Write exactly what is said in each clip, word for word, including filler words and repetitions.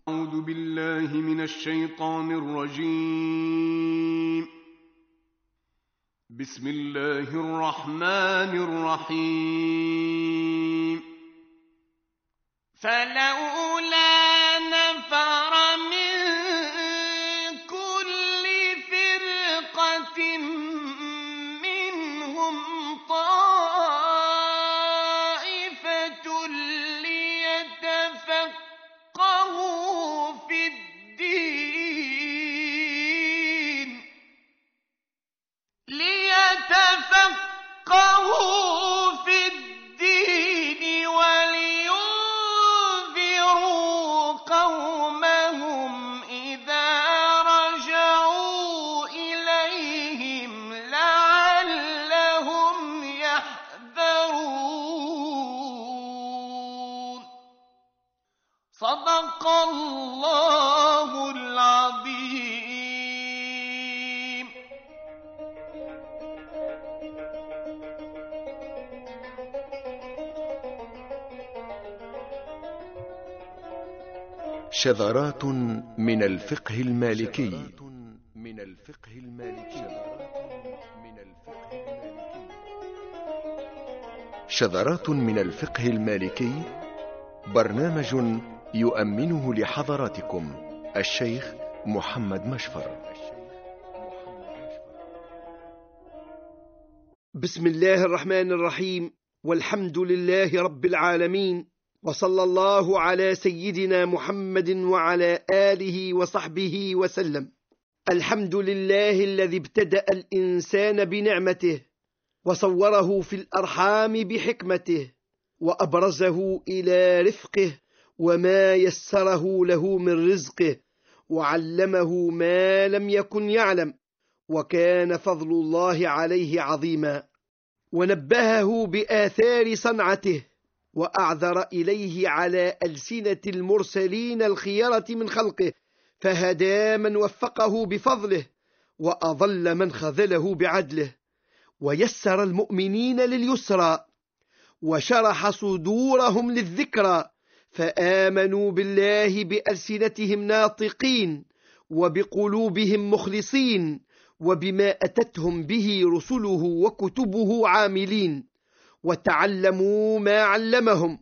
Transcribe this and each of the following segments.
أعوذ بالله من الشيطان الرجيم. بسم الله الرحمن الرحيم. فلولا نفر من كل فرقة منهم طائفة ليتفقهوا في الدين ليتفقهوا في الدين ولينذروا قومهم إذا رجعوا إليهم لعلهم يحذرون. صدق الله العظيم. شذرات من الفقه المالكي من الفقه المالكي شذرات من الفقه المالكي، برنامج يؤمنه لحضراتكم الشيخ محمد مشفر. بسم الله الرحمن الرحيم، والحمد لله رب العالمين، وصلى الله على سيدنا محمد وعلى آله وصحبه وسلم. الحمد لله الذي ابتدأ الإنسان بنعمته وصوره في الأرحام بحكمته وأبرزه إلى رفقه وما يسره له من رزقه وعلمه ما لم يكن يعلم، وكان فضل الله عليه عظيما، ونبهه بآثار صنعته وأعذر إليه على ألسنة المرسلين الخيرة من خلقه، فهدى من وفقه بفضله وأضل من خذله بعدله، ويسر المؤمنين لليسرى وشرح صدورهم للذكرى، فآمنوا بالله بألسنتهم ناطقين وبقلوبهم مخلصين، وبما أتتهم به رسله وكتبه عاملين، وتعلموا ما علمهم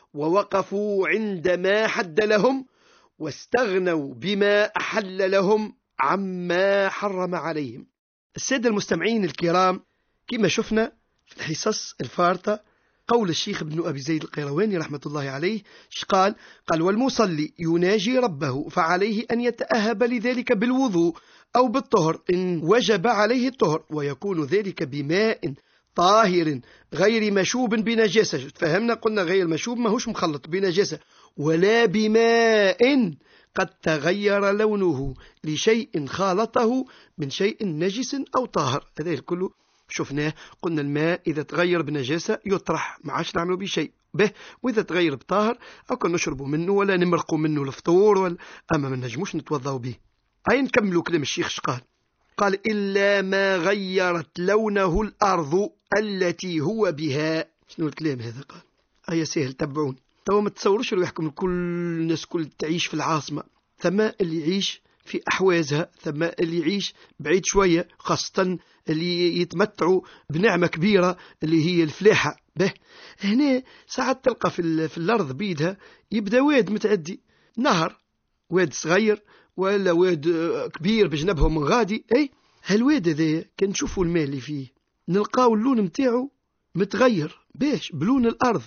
ووقفوا عند ما حد لهم، واستغنوا بما أحل لهم عما حرم عليهم. السادة المستمعين الكرام، كما شفنا في الحصص الفارطة قول الشيخ ابن أبي زيد القيرواني رحمة الله عليه، قال قال والمصلي يناجي ربه فعليه أن يتأهب لذلك بالوضوء أو بالطهر إن وجب عليه الطهر، ويكون ذلك بماء طاهر غير مشوب بنجاسة. فهمنا قلنا غير مشوب ما هوش مخلط بنجاسة، ولا بماء قد تغير لونه لشيء خالطه من شيء نجس أو طاهر. هذا الكل شفناه. قلنا الماء إذا تغير بنجاسة يطرح، ما عادش نعملوا به شيء به، وإذا تغير بطاهر أو كان نشربوا منه ولا نمرقوا منه الفطور ولا، أما ما نجموش نتوضأوا به. هاي نكملوا كلام الشيخ شقال. قال إلا ما غيرت لونه الأرض التي هو بها. شنو الكلام هذا؟ قال هيا سهل تبعون. تو ما تصوروش روحكم كل الناس كل تعيش في العاصمة، ثم اللي يعيش في أحوازها، ثم اللي يعيش بعيد شوية، خاصة اللي يتمتعوا بنعمة كبيرة اللي هي الفلاحة. به هنا ساعات تلقى في, في الأرض بيدها يبدأ واد متعدي، نهر، واد صغير ولا واد كبير بجنبهم من غادي. اي هالواد هذا كان نشوفوا الماء اللي فيه نلقاو اللون متاعه متغير باش بلون الأرض.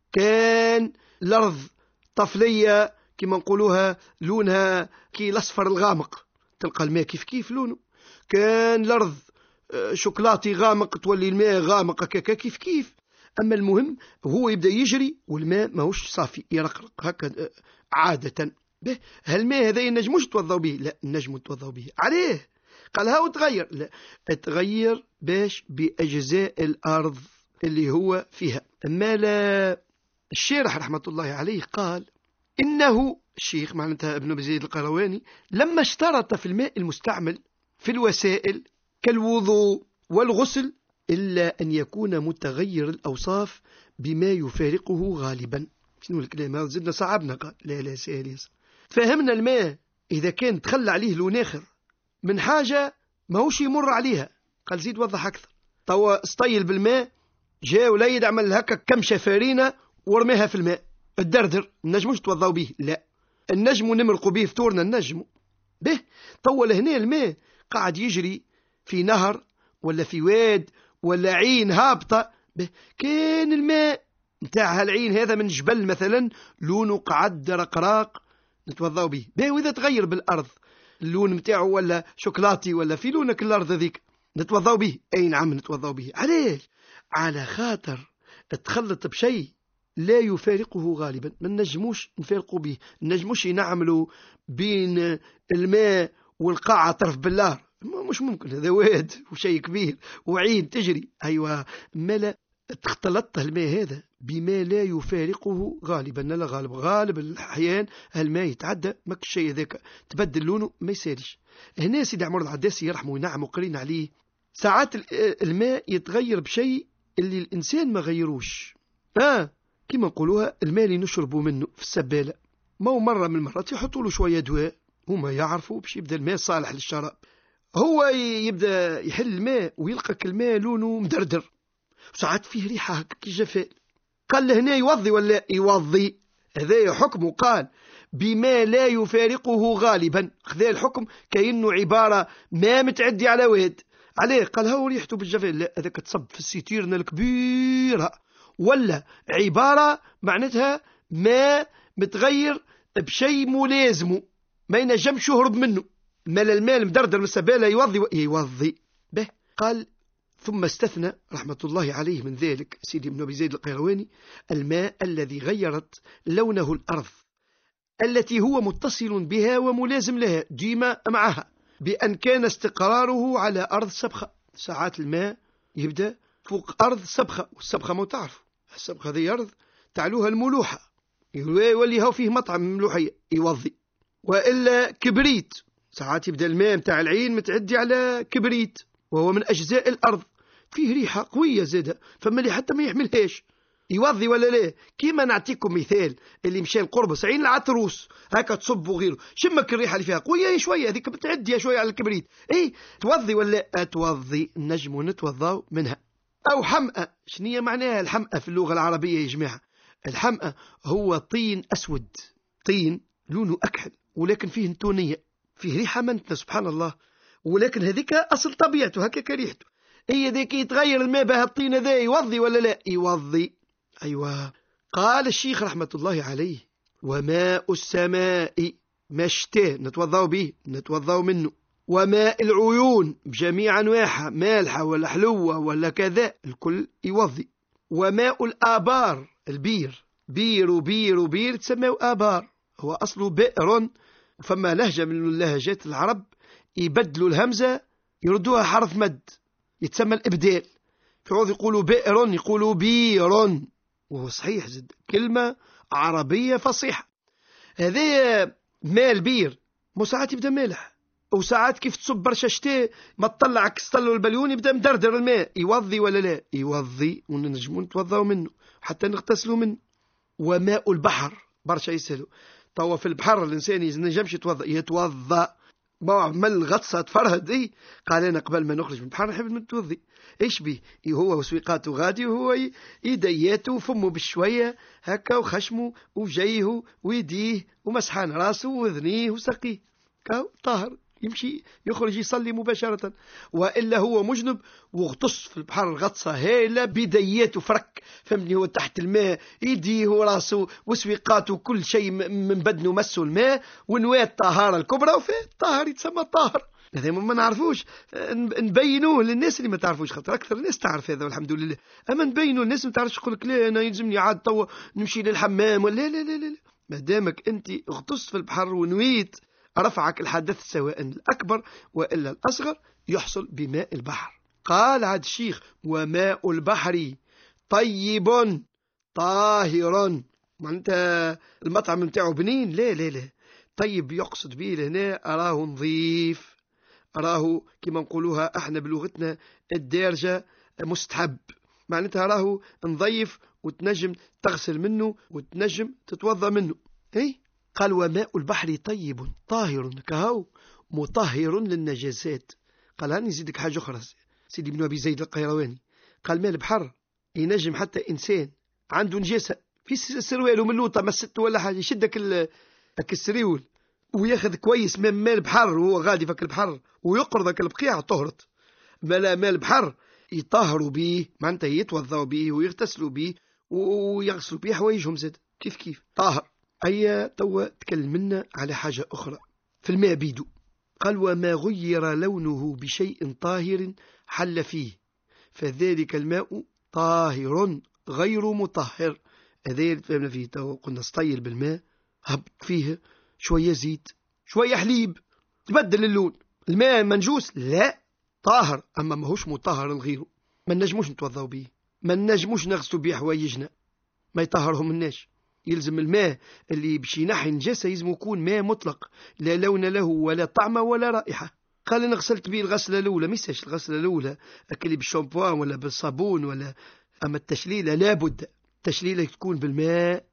كان الأرض طفلية كما نقولوها لونها كي الأصفر الغامق، تلقى الماء كيف كيف لونه. كان الأرض شوكولاتي غامق تولي الماء غامق كيف كيف كيف. أما المهم هو يبدأ يجري والماء ماهوش صافي يرقرق هكذا عادة. به هالماء هذا نجموش نتوضاو به؟ لا نجمو نتوضاو به. عليه قال هاو تغير؟ لا تغير باش بأجزاء الأرض اللي هو فيها. أما لا الشارح رحمة الله عليه قال إنه الشيخ معناتها ابن أبي زيد القيرواني لما اشترط في الماء المستعمل في الوسائل كالوضوء والغسل إلا أن يكون متغير الأوصاف بما يفارقه غالبا. شنو الكلام هذا؟ زدنا صعبنا. قال لا لا سهل يسر. تفهمنا الماء إذا كان تخلى عليه لون آخر من حاجة ما هوش يمر عليها، قال زيد وضح أكثر. توا استيل بالماء، جاء وليد عمل هكا كم شفارينة ورميها في الماء، الدردر النجموش توضاو به، لا النجم نمرقوا به فطورنا النجم به. توا لهنا الماء قاعد يجري في نهر ولا في واد ولا عين هابطة به، كان الماء نتاع هالعين هذا من جبل مثلا لونه قعد رقراق نتوضاو به به، وإذا تغير بالأرض اللون متاعه ولا شوكولاتي ولا في لونك الأرض هذيك نتوضاو به. أي نعم نتوضاو به. علاش؟ على خاطر تخلط بشيء لا يفارقه غالبا، ما نجموش نفارقوا به، نجموش نعملوا بين الماء والقاعة طرف بالله، مش ممكن، هذا واد وشيء كبير وعين تجري. أيوة ملا تختلط الماء هذا بما لا يفارقه غالبا، لا غالب غالب الأحيان الماء يتعدى ماك الشيء ذاك تبدل لونه ما يسالش. هنا سيدي عمر العداسي يرحمه وينعم وقرين عليه، ساعات الماء يتغير بشيء اللي الإنسان ما غيروش. آه كما نقولوها الماء اللي نشربوا منه في السبالة، ما هو مرة من المرات يحطوا له شوية دواء، هما يعرفوا باش يبدأ الماء صالح للشراب. هو يبدأ يحل الماء ويلقى الماء لونه مدردر، وساعات فيه ريحة هكا جفاء. قال له هنا يوضي ولا يوضي؟ هذا حكمه قال بما لا يفارقه غالبا، خذا الحكم كأنه عبارة ما متعدي على واد. عليه قال هو ريحته بالجفاء، لا هذاك تصب في السيتيرنا الكبيرة، ولا عبارة معناتها ما متغير بشيء ملازمه ما ينجمش يهرب منه. مال المال مدردر من السبالة يوضي و... يوضي به. قال ثم استثنى رحمة الله عليه من ذلك سيدي ابن أبي زيد القيرواني الماء الذي غيرت لونه الأرض التي هو متصل بها وملازم لها ديما معها، بأن كان استقراره على أرض سبخة. ساعات الماء يبدأ فوق أرض سبخة، والسبخة ما تعرف السبخة هذه أرض تعلوها الملوحة، يولي هو فيه مطعم ملوحية يوضي. وإلا كبريت، ساعات يبدأ الماء متاع العين متعدي على كبريت وهو من أجزاء الأرض، فيه ريحة قوية زادة، فما اللي حتى ما يحملهاش يوضي ولا لا. كيما نعطيكم مثال اللي مشى القربص عين العتروس هكا تصب وغيره، شمك الريحة اللي فيها قوية شوية، هذيك بتعدي شوية على الكبريت، اي توضي ولا توضي؟ نجم نتوضاو منها. أو حمأة، شنية معناها الحمأة في اللغة العربية يا جماعة؟ الحمأة هو طين أسود، طين لونه أكحل ولكن فيه نتونية، فيه ريحة منتنة سبحان الله، ولكن هذيك أصل طبيعته هكا ريحته. هي ذيك يتغير الماء بها الطين ذا يوضي ولا لا؟ يوضي. أيوة. قال الشيخ رحمة الله عليه وماء السماء مشتاه نتوضاو به نتوضاو منه، وماء العيون بجميع أنواعها مالحة ولا حلوة ولا كذا الكل يوضي. وماء الآبار البير، بير وبير وبير تسمى آبار، هو أصله بئر، فما لهجة من لهجات العرب يبدلوا الهمزة يردوها حرف مد يتسمى الإبدال، في عوض يقولوا بئر يقولوا بير، وهو صحيح زد كلمة عربية فصيحة. هذا ماء البير مو ساعات يبدأ مالح، وساعات كيف تصب برشا شتاء ما تطلع كستلو البليون يبدأ مدردر الماء، يوضي ولا لا؟ يوضي، وننجمون نتوضاو منه حتى نغتسلوا منه. وماء البحر برشا يسهلوا، توا في البحر الإنسان ينجمش يتوضا يتوضا ما عمل غطسة تفرهد. اي قال أنا قبل ما نخرج من البحر نحب نتوضي، ايش بيه؟ هو وسويقاته غادي وهو يدياته وفمه بشوية هكا وخشمه وجيه ويديه ومسحان راسه وذنيه وسقيه كاو طاهر يمشي يخرج يصلي مباشرة. وإلا هو مجنب وغطس في البحر الغطسة هيلا بدياته فرك فهمني، هو تحت الماء يديه وراسه وسويقاته كل شيء من بدنه مسه الماء، ونواة الطهارة الكبرى، وفي الطاهر يتسمى الطاهر. هذا ما نعرفوش نبينوه للناس اللي ما تعرفوش، خاطر أكثر الناس تعرف هذا والحمد لله، أما نبينوه للناس ما تعرفش يقول لك لا أنا يلزمني عاد توا نمشي للحمام ولا لا لا لا. ما دامك أنت اغطست في البحر ونويت رفعك الحدث سواء الأكبر وإلا الأصغر يحصل بماء البحر. قال عاد الشيخ وماء البحر طيب طاهر، معناتها المطعم متاعه بنين؟ لا لا لا، طيب يقصد به لهنا أراه نظيف، أراه كما نقولوها احنا بلغتنا الدارجة مستحب، معناتها أراه نظيف وتنجم تغسل منه وتنجم تتوضى منه. اي قال وماء البحر طيب طاهر كهو مطهر للنجاسات. قال هاني نزيدك حاجة أخرى سيدي ابن أبي زيد القيرواني، قال ماء البحر ينجم حتى إنسان عنده نجاسة في سروال من لوطة مسته ولا حاجة يشدك السريول وياخذ كويس من ماء البحر وهو غادي فك البحر ويقرض ذاك البقيع طهرت. ماء ماء البحر يطهروا به معناتها يتوضأوا به ويغتسلوا به ويغسلوا به حوايجهم زاد كيف كيف طاهر. أي توا تكلمنا على حاجة أخرى في الماء بيدو. قال وما غير لونه بشيء طاهر حل فيه فذلك الماء طاهر غير مطهر. هذا اللي فهمنا فيه. تو قلنا سطيل بالماء هبط فيه شوية زيت شوية حليب تبدل اللون، الماء منجوس لا طاهر أما ماهوش مطهر لغيره، ما نجموش نتوضاو به، ما نجموش نغسلوا به حوايجنا، ما يطهرهم الناس. يلزم الماء اللي باش ينحي نجاسة يلزم يكون ماء مطلق لا لون له ولا طعم ولا رائحة. قال أنا غسلت به الغسلة الأولى، ميساش الغسلة الأولى أكلي بالشامبوان ولا بالصابون ولا، أما التشليلة لابد التشليلة تكون بالماء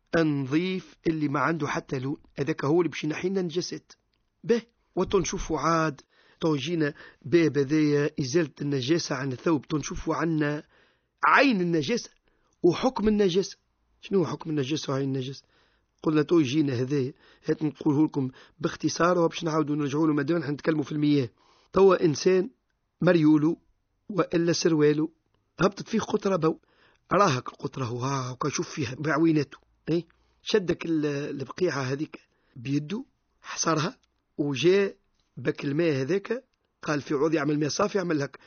النظيف اللي ما عنده حتى لون، هذاك هو اللي باش ينحي لنا النجاسات. به وتنشوفوا عاد تنجينا باب ذي إزالة النجاسة عن الثوب، تنشوفوا عنا عين النجاسة وحكم النجاسة. شنو هو حكم النجاسة وعين النجاسة؟ قلنا تو يجينا هذايا هات نقوله لكم باختصار وباش نعاودوا نرجعوا له مادام نحن نتكلموا في المياه. توا إنسان مريولو وإلا سروالو هبطت فيه قطرة بو راهك القطرة ها وكشوف فيها بعويناته اي شدك البقيعة هذيك بيده حصرها وجاء بك الماء هذاك قال في عوض يعمل ماء صافي يعمل لك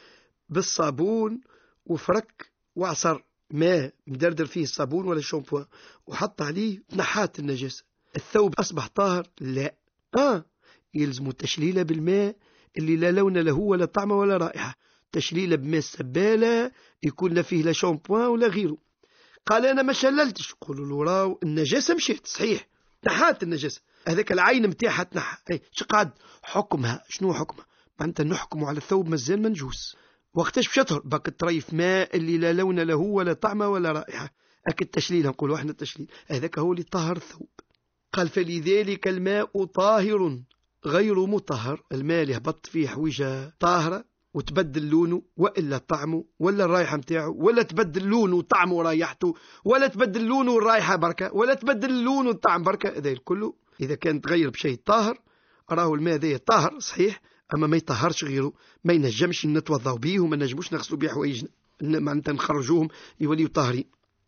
بالصابون وفرك وعصر ماء مدردر فيه الصابون ولا الشامبوان وحط عليه نحات النجاسة. الثوب أصبح طاهر؟ لا آه يلزم التشليلة بالماء اللي لا لون له ولا طعم ولا رائحة، تشليلة بماء السبالة يكون لا فيه لا شامبوان ولا غيره. قال أنا ما شللتش، قولوا له راو النجاسة مشيت صحيح نحات النجاسة هذاك العين متاعها تنحى اي شقعد حكمها شنو حكمها؟ معناتها نحكم على الثوب مازال منجوس. وقتاش باش يطهر؟ باك الطريف ماء اللي لا لون له ولا طعم ولا رائحة أكد التشليل نقولوا احنا التشليل هذاك هو اللي طهر الثوب. قال فلذلك الماء طاهر غير مطهر، الماء اللي هبط فيه حويجة طاهرة وتبدل لونه وإلا طعمه ولا الرائحة متاعه ولا تبدل لونه وطعمه ورائحته ولا تبدل لونه والرائحة بركة ولا تبدل لونه والطعم بركة، هذا كله إذا كان تغير بشيء طاهر راه الماء ذي طاهر صحيح أما ما يطهرش غيره، ما ينجمش نتوضاو به وما نجموش نغسلوا به حوايجنا معناتها نخرجوهم يوليوا طاهرين.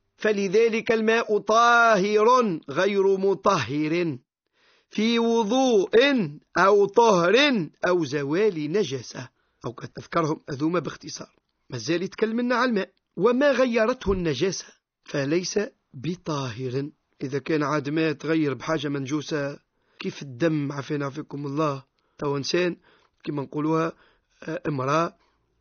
فلذلك الماء طاهر غير مطهر في وضوء أو طهر أو زوال نجاسة أو كتذكرهم أذوما باختصار. مازال يتكلمنا على الماء. وما غيرته النجاسة فليس بطاهر. إذا كان عاد ما تغير بحاجة منجوسة كيف الدم عفينا عفيكم الله، تو إنسان كما نقولوها امرأة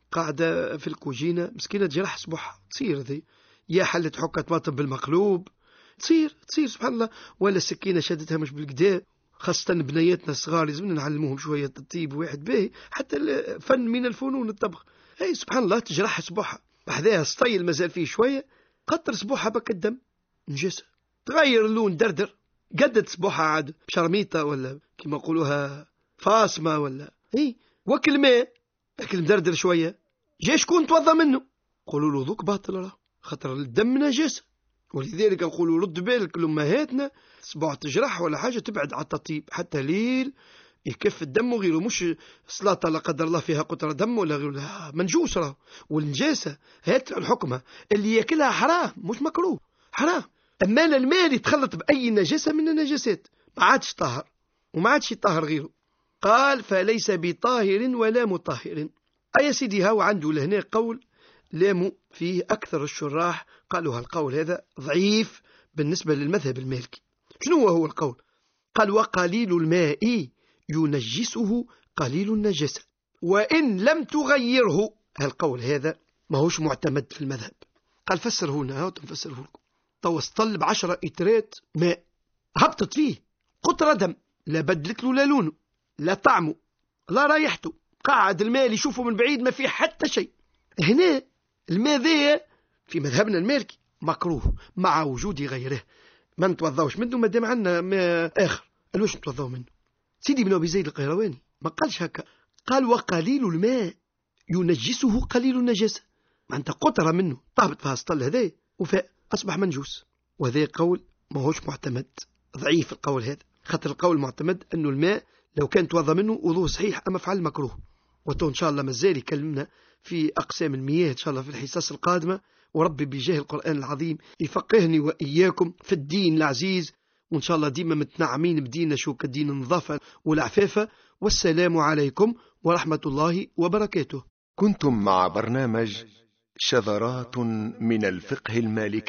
قاعدة في الكوجينة مسكينة جرح صبح تصير ذي يا حلت حكة طماطم بالمقلوب تصير تصير سبحان الله، ولا السكينة شدتها مش بالكدا، خاصة بنياتنا الصغار لازم نعلموهم شوية الطيب واحد به حتى الفن من الفنون الطبخ. اي سبحان الله تجرح صباحها بحذاها سطيل مازال فيه شوية قطر صباحها بك الدم نجاسة تغير اللون دردر قدت صباحها عاد بشرميطة ولا كما يقولوها فاصمة ولا اي وكل ماء اكل مدردر شوية جاي شكون توضى منه قولوا له ذوك باطل راه خطر الدم نجاسة. ولذلك نقولوا رد بالك لأمهاتنا صباح تجرح ولا حاجة تبعد على التطيب حتى ليل يكف الدم وغيره، مش صلاة لا قدر الله فيها قطرة دم ولا غيره لا منجوس راه. والنجاسة هات الحكمة اللي ياكلها حرام مش مكروه حرام، أما المال يتخلط بأي نجاسة من النجاسات ما عادش طاهر وما عادش يطهر غيره. قال فليس بطاهر ولا مطهر. أي سيدي هاو عنده لهنا قول لامو فيه أكثر الشراح قالوا هالقول هذا ضعيف بالنسبة للمذهب المالكي. شنو هو القول؟ قال وقليل الماء ينجسه قليل النجاسة وإن لم تغيره. هالقول هذا ما هوش معتمد في المذهب. قال فسر هنا هاو تنفسره لكم. توصل بعشرة إترات ماء هبطت فيه قطرة دم لا بدلت له لا لونه لا طعمه لا رايحته، قاعد الماء اللي يشوفه من بعيد ما فيه حتى شيء. هنا الماء ذي في مذهبنا المالكي مكروه مع وجود غيره، ما نتوضاوش منه ما دام عندنا ما آخر. قال واش نتوضاو منه؟ سيدي بن أبي زيد القيرواني ما قالش هكا، قال وقليل الماء ينجسه قليل النجاسة، معناتها قطرة منه طابت فيها السطل هذا وفاء أصبح منجوس. وهذا قول ما هوش معتمد، ضعيف القول هذا، خاطر القول المعتمد أنه الماء لو كان توضى منه وضوء صحيح أما فعل مكروه. وتو إن شاء الله مازال يكلمنا في أقسام المياه إن شاء الله في الحصص القادمة، وربي بجاه القرآن العظيم يفقهني وإياكم في الدين العزيز، وإن شاء الله ديما متنعمين بدينا شو كدين النظافة والعفافة. والسلام عليكم ورحمة الله وبركاته. كنتم مع برنامج شذرات من الفقه المالكي.